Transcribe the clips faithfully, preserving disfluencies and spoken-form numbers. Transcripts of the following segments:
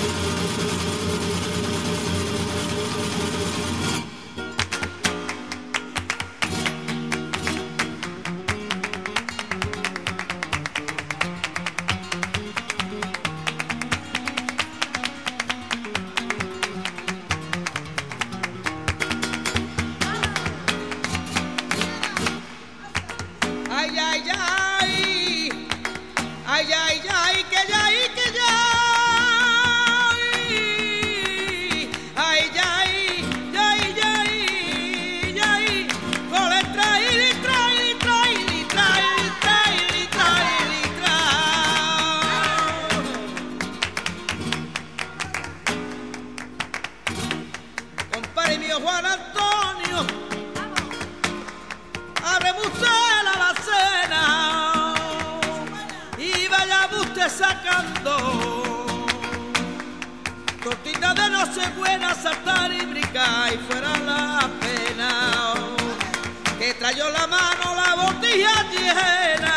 Juan Antonio, abre usted la alacena y vaya usted sacando tortita de Nochebuena, saltar y brincar y fuera la pena, que trayó la mano la botella llena.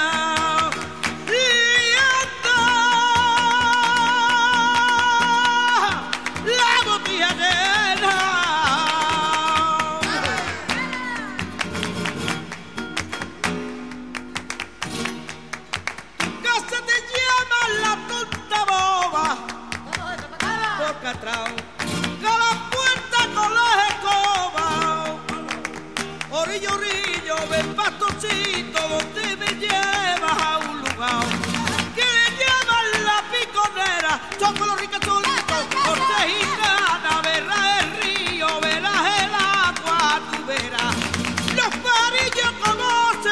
Con la puerta con las escobas, orillo, orillo, ven pastorcito, donde me llevas a un lugar que le llaman la piconera, son con los ricacholitos, corte gitana, verás el río, verás el agua, tú verás los parillos como se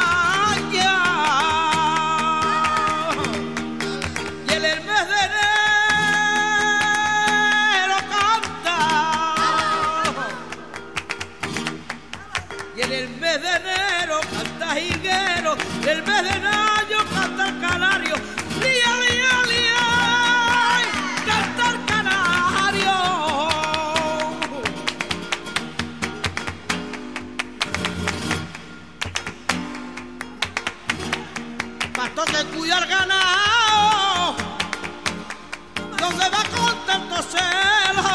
bañan, y en el mes de enero y en el mes de enero canta jiguero, el mes de mayo canta el canario, lía, lía, lía, canta el canario. Pastor que cuida el ganado, donde va con tanto celo.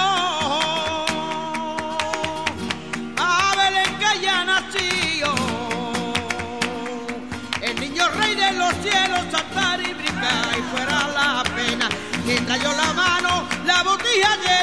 Los cielos, saltar y brincar y fuera la pena, que trayó la mano la botella llena.